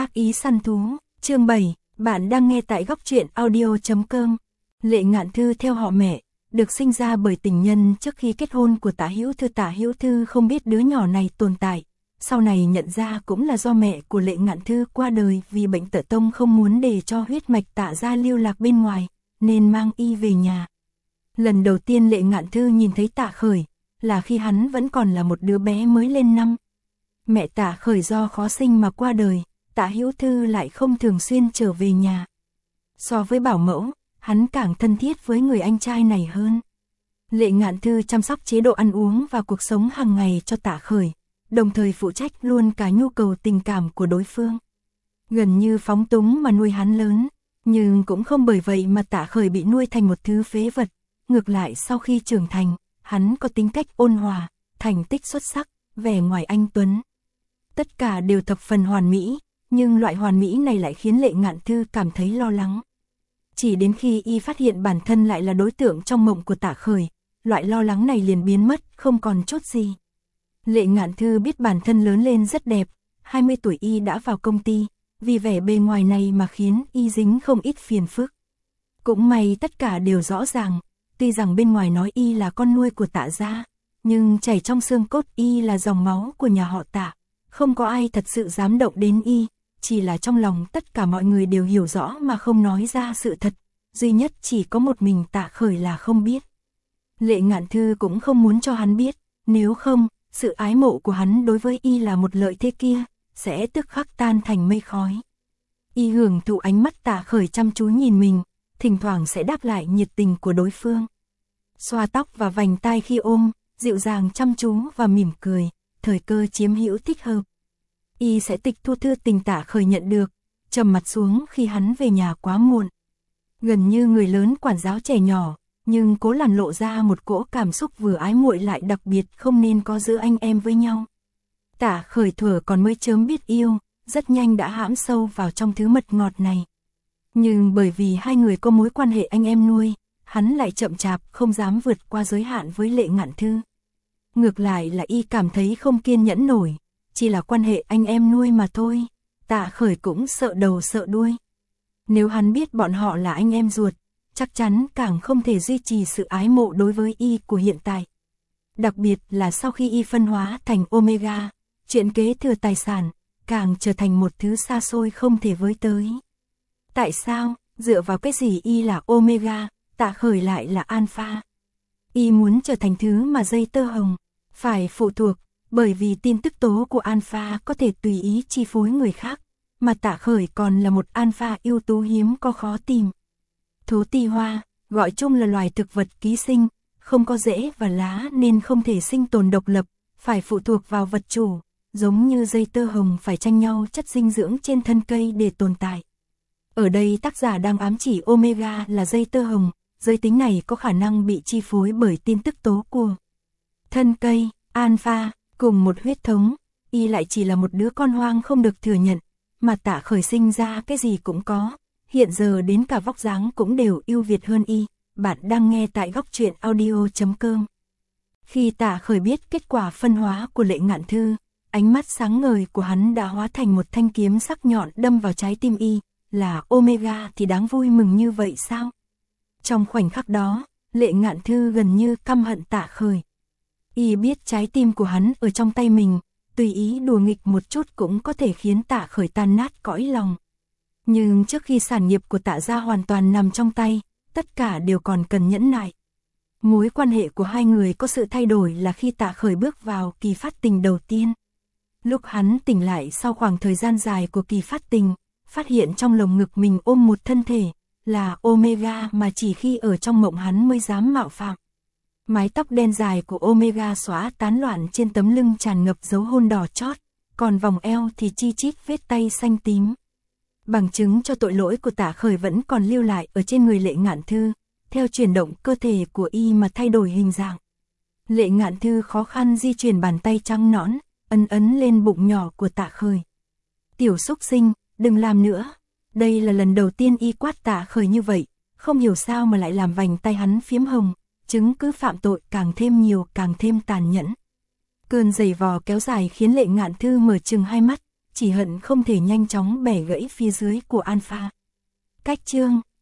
Ác ý săn thú, chương 7, bạn đang nghe tại góc truyện audio.com. Lệ Ngạn Thư theo họ mẹ, được sinh ra bởi tình nhân trước khi kết hôn của Tạ Hữu Thư. Tạ Hữu Thư không biết đứa nhỏ này tồn tại, sau này nhận ra cũng là do mẹ của Lệ Ngạn Thư qua đời vì bệnh tở tông không muốn để cho huyết mạch Tạ gia lưu lạc bên ngoài, nên mang y về nhà. Lần đầu tiên Lệ Ngạn Thư nhìn thấy Tạ Khởi, là khi hắn vẫn còn là một đứa bé mới lên năm. Mẹ Tạ Khởi do khó sinh mà qua đời, Tạ Hữu Thư lại không thường xuyên trở về nhà. So với bảo mẫu, hắn càng thân thiết với người anh trai này hơn. Lệ Ngạn Thư chăm sóc chế độ ăn uống và cuộc sống hàng ngày cho Tạ Khởi, đồng thời phụ trách luôn cả nhu cầu tình cảm của đối phương. Gần như phóng túng mà nuôi hắn lớn, nhưng cũng không bởi vậy mà Tạ Khởi bị nuôi thành một thứ phế vật. Ngược lại sau khi trưởng thành, hắn có tính cách ôn hòa, thành tích xuất sắc, vẻ ngoài anh tuấn. Tất cả đều thập phần hoàn mỹ, nhưng loại hoàn mỹ này lại khiến Lệ Ngạn Thư cảm thấy lo lắng. Chỉ đến khi y phát hiện bản thân lại là đối tượng trong mộng của Tạ Khởi, loại lo lắng này liền biến mất, không còn chút gì. Lệ Ngạn Thư biết bản thân lớn lên rất đẹp, 20 tuổi y đã vào công ty, vì vẻ bề ngoài này mà khiến y dính không ít phiền phức. Cũng may tất cả đều rõ ràng, tuy rằng bên ngoài nói y là con nuôi của Tạ gia, nhưng chảy trong xương cốt y là dòng máu của nhà họ Tạ. Không có ai thật sự dám động đến y, chỉ là trong lòng tất cả mọi người đều hiểu rõ mà không nói ra sự thật, duy nhất chỉ có một mình Tạ Khởi là không biết. Lệ Ngạn Thư cũng không muốn cho hắn biết, nếu không, sự ái mộ của hắn đối với y là một lợi thế kia, sẽ tức khắc tan thành mây khói. Y hưởng thụ ánh mắt Tạ Khởi chăm chú nhìn mình, thỉnh thoảng sẽ đáp lại nhiệt tình của đối phương. Xoa tóc và vành tai khi ôm, dịu dàng chăm chú và mỉm cười, thời cơ chiếm hữu thích hợp. Y sẽ tịch thu thư tình Tạ Khởi nhận được, trầm mặt xuống khi hắn về nhà quá muộn. Gần như người lớn quản giáo trẻ nhỏ, nhưng cố làm lộ ra một cỗ cảm xúc vừa ái muội lại đặc biệt không nên có giữa anh em với nhau. Tạ Khởi thuở còn mới chớm biết yêu, rất nhanh đã hãm sâu vào trong thứ mật ngọt này. Nhưng bởi vì hai người có mối quan hệ anh em nuôi, hắn lại chậm chạp không dám vượt qua giới hạn với Lệ Ngạn Thư. Ngược lại là y cảm thấy không kiên nhẫn nổi, chỉ là quan hệ anh em nuôi mà thôi, Tạ Khởi cũng sợ đầu sợ đuôi. Nếu hắn biết bọn họ là anh em ruột, chắc chắn càng không thể duy trì sự ái mộ đối với y của hiện tại. Đặc biệt là sau khi y phân hóa thành Omega, chuyện kế thừa tài sản, càng trở thành một thứ xa xôi không thể với tới. Tại sao, dựa vào cái gì y là Omega, Tạ Khởi lại là Alpha? Y muốn trở thành thứ mà dây tơ hồng, phải phụ thuộc, bởi vì tin tức tố của Alpha có thể tùy ý chi phối người khác, mà Tạ Khởi còn là một Alpha ưu tú hiếm có khó tìm. Thố ti hoa, gọi chung là loài thực vật ký sinh, không có rễ và lá nên không thể sinh tồn độc lập, phải phụ thuộc vào vật chủ, giống như dây tơ hồng phải tranh nhau chất dinh dưỡng trên thân cây để tồn tại. Ở đây tác giả đang ám chỉ Omega là dây tơ hồng, giới tính này có khả năng bị chi phối bởi tin tức tố của thân cây. Alpha, cùng một huyết thống, y lại chỉ là một đứa con hoang không được thừa nhận, mà Tạ Khởi sinh ra cái gì cũng có, hiện giờ đến cả vóc dáng cũng đều ưu việt hơn y. Bạn đang nghe tại góc truyện audio.com. Khi Tạ Khởi biết kết quả phân hóa của Lệ Ngạn Thư, ánh mắt sáng ngời của hắn đã hóa thành một thanh kiếm sắc nhọn đâm vào trái tim y, là Omega thì đáng vui mừng như vậy sao? Trong khoảnh khắc đó, Lệ Ngạn Thư gần như căm hận Tạ Khởi. Y biết trái tim của hắn ở trong tay mình, tùy ý đùa nghịch một chút cũng có thể khiến Tạ Khởi tan nát cõi lòng. Nhưng trước khi sản nghiệp của Tạ gia hoàn toàn nằm trong tay, tất cả đều còn cần nhẫn nại. Mối quan hệ của hai người có sự thay đổi là khi Tạ Khởi bước vào kỳ phát tình đầu tiên. Lúc hắn tỉnh lại sau khoảng thời gian dài của kỳ phát tình, phát hiện trong lồng ngực mình ôm một thân thể, là Omega mà chỉ khi ở trong mộng hắn mới dám mạo phạm. Mái tóc đen dài của Omega xóa tán loạn trên tấm lưng tràn ngập dấu hôn đỏ chót, còn vòng eo thì chi chít vết tay xanh tím. Bằng chứng cho tội lỗi của Tạ Khởi vẫn còn lưu lại ở trên người Lệ Ngạn Thư, theo chuyển động cơ thể của y mà thay đổi hình dạng. Lệ Ngạn Thư khó khăn di chuyển bàn tay trắng nõn, ấn lên bụng nhỏ của Tạ Khởi. Tiểu xúc sinh, đừng làm nữa. Đây là lần đầu tiên y quát Tạ Khởi như vậy, không hiểu sao mà lại làm vành tay hắn phiếm hồng, chứng cứ phạm tội càng thêm nhiều càng thêm tàn nhẫn. Cơn giày vò kéo dài khiến Lệ Ngạn Thư mở trừng hai mắt, chỉ hận không thể nhanh chóng bẻ gãy phía dưới của Alpha. Cách chương